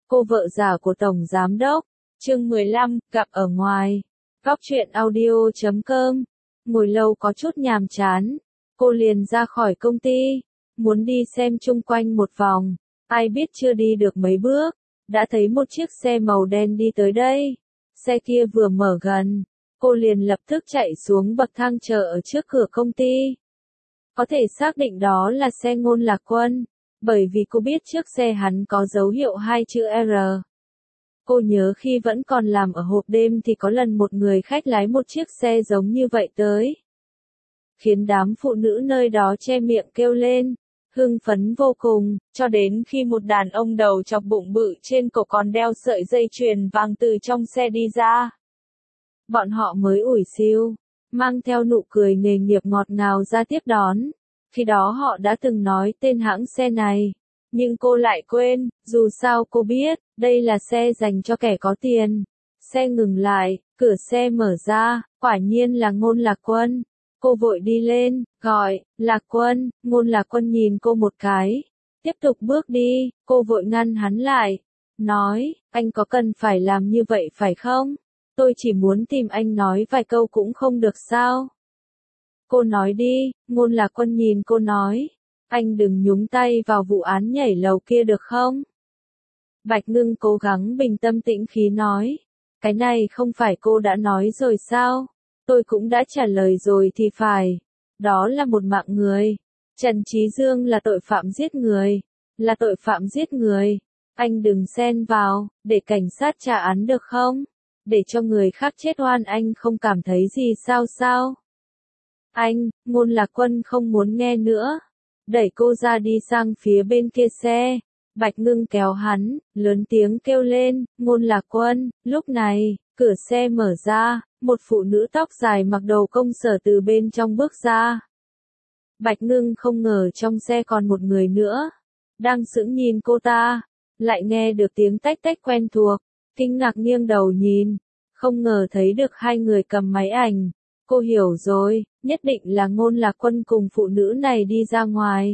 Cô vợ già của Tổng Giám Đốc. Chương 15, gặp ở ngoài. Góc truyện audio.com. Ngồi lâu có chút nhàm chán. Cô liền ra khỏi công ty. Muốn đi xem chung quanh một vòng. Ai biết chưa đi được mấy bước. Đã thấy một chiếc xe màu đen đi tới đây. Xe kia vừa mở gần. Cô liền lập tức chạy xuống bậc thang chờ ở trước cửa công ty. Có thể xác định đó là xe Ngôn Lạc Quân. Bởi vì cô biết trước xe hắn có dấu hiệu hai chữ R. Cô nhớ khi vẫn còn làm ở hộp đêm thì có lần một người khách lái một chiếc xe giống như vậy tới. Khiến đám phụ nữ nơi đó che miệng kêu lên, hưng phấn vô cùng, cho đến khi một đàn ông đầu chọc bụng bự trên cổ còn đeo sợi dây chuyền vàng từ trong xe đi ra. Bọn họ mới ủi xìu, mang theo nụ cười nghề nghiệp ngọt ngào ra tiếp đón. Khi đó họ đã từng nói tên hãng xe này, nhưng cô lại quên, dù sao cô biết, đây là xe dành cho kẻ có tiền. Xe ngừng lại, cửa xe mở ra, quả nhiên là Ngôn Lạc Quân. Cô vội đi lên, gọi, Lạc Quân. Ngôn Lạc Quân nhìn cô một cái, tiếp tục bước đi, cô vội ngăn hắn lại, nói, anh có cần phải làm như vậy phải không? Tôi chỉ muốn tìm anh nói vài câu cũng không được sao? Cô nói đi. Ngôn Lạc Quân nhìn cô nói, anh đừng nhúng tay vào vụ án nhảy lầu kia được không? Bạch Ngưng cố gắng bình tâm tĩnh khí nói, cái này không phải cô đã nói rồi sao? Tôi cũng đã trả lời rồi thì phải. Đó là một mạng người. Trần Chí Dương là tội phạm giết người. Là tội phạm giết người. Anh đừng xen vào, để cảnh sát trả án được không? Để cho người khác chết oan anh không cảm thấy gì sao? Anh, Ngôn Lạc Quân không muốn nghe nữa. Đẩy cô ra đi sang phía bên kia xe. Bạch Ngưng kéo hắn, lớn tiếng kêu lên, Ngôn Lạc Quân. Lúc này, cửa xe mở ra, một phụ nữ tóc dài mặc đồ công sở từ bên trong bước ra. Bạch Ngưng không ngờ trong xe còn một người nữa. Đang sững nhìn cô ta, lại nghe được tiếng tách tách quen thuộc. Kinh ngạc nghiêng đầu nhìn, không ngờ thấy được hai người cầm máy ảnh. Cô hiểu rồi, nhất định là Ngôn Lạc Quân cùng phụ nữ này đi ra ngoài.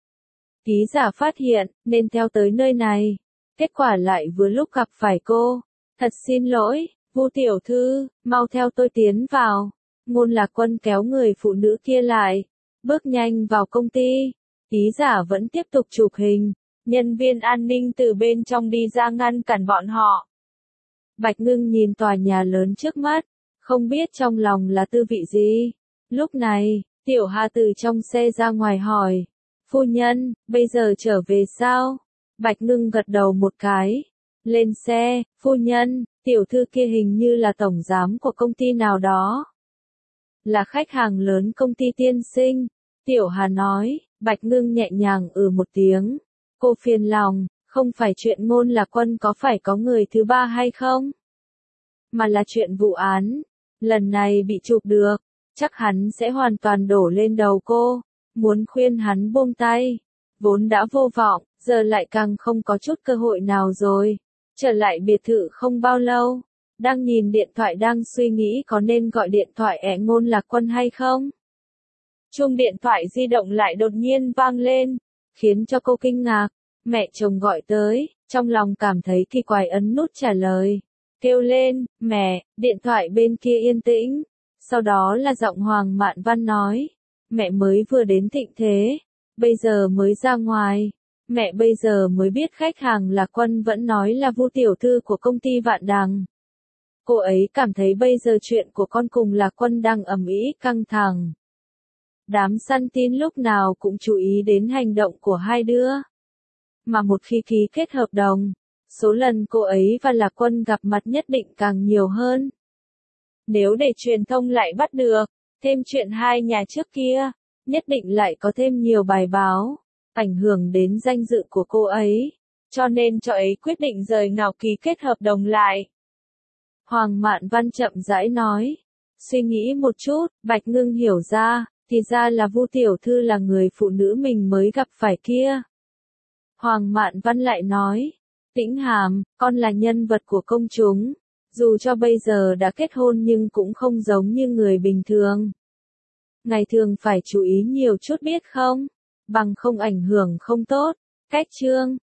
Ký giả phát hiện, nên theo tới nơi này. Kết quả lại vừa lúc gặp phải cô. Thật xin lỗi, Vu tiểu thư, mau theo tôi tiến vào. Ngôn Lạc Quân kéo người phụ nữ kia lại, bước nhanh vào công ty. Ký giả vẫn tiếp tục chụp hình. Nhân viên an ninh từ bên trong đi ra ngăn cản bọn họ. Bạch Ngưng nhìn tòa nhà lớn trước mắt, không biết trong lòng là tư vị gì. Lúc này, Tiểu Hà từ trong xe ra ngoài hỏi, phu nhân, bây giờ trở về sao? Bạch Ngưng gật đầu một cái. Lên xe, phu nhân, tiểu thư kia hình như là tổng giám của công ty nào đó. Là khách hàng lớn công ty Tiên Sinh. Tiểu Hà nói. Bạch Ngưng nhẹ nhàng một tiếng. Cô phiền lòng, không phải chuyện Ngôn Lạc Quân có phải có người thứ ba hay không? Mà là chuyện vụ án. Lần này bị chụp được, chắc hắn sẽ hoàn toàn đổ lên đầu cô. Muốn khuyên hắn buông tay, vốn đã vô vọng, giờ lại càng không có chút cơ hội nào rồi. Trở lại biệt thự không bao lâu, đang nhìn điện thoại đang suy nghĩ có nên gọi điện thoại Ngôn Lạc Quân hay không. Chuông điện thoại di động lại đột nhiên vang lên, khiến cho cô kinh ngạc. Mẹ chồng gọi tới, trong lòng cảm thấy kỳ quái ấn nút trả lời. Kêu lên, mẹ, điện thoại bên kia yên tĩnh. Sau đó là giọng Hoàng Mạn Văn nói, mẹ mới vừa đến Thịnh Thế, bây giờ mới ra ngoài. Mẹ bây giờ mới biết khách hàng Lạc Quân vẫn nói là Vu tiểu thư của công ty Vạn Đằng. Cô ấy cảm thấy bây giờ chuyện của con cùng Lạc Quân đang ầm ĩ căng thẳng. Đám săn tin lúc nào cũng chú ý đến hành động của hai đứa. Mà một khi ký kết hợp đồng, số lần cô ấy và Lạc Quân gặp mặt nhất định càng nhiều hơn. Nếu để truyền thông lại bắt được, thêm chuyện hai nhà trước kia, nhất định lại có thêm nhiều bài báo, ảnh hưởng đến danh dự của cô ấy. Cho nên cho ấy quyết định rời nào ký kết hợp đồng lại. Hoàng Mạn Văn chậm rãi nói. Suy nghĩ một chút, Bạch Ngưng hiểu ra, thì ra là Vu tiểu thư là người phụ nữ mình mới gặp phải kia. Hoàng Mạn Văn lại nói, Tĩnh Hàm, con là nhân vật của công chúng, dù cho bây giờ đã kết hôn nhưng cũng không giống như người bình thường. Ngày thường phải chú ý nhiều chút biết không, bằng không ảnh hưởng không tốt. Cách chương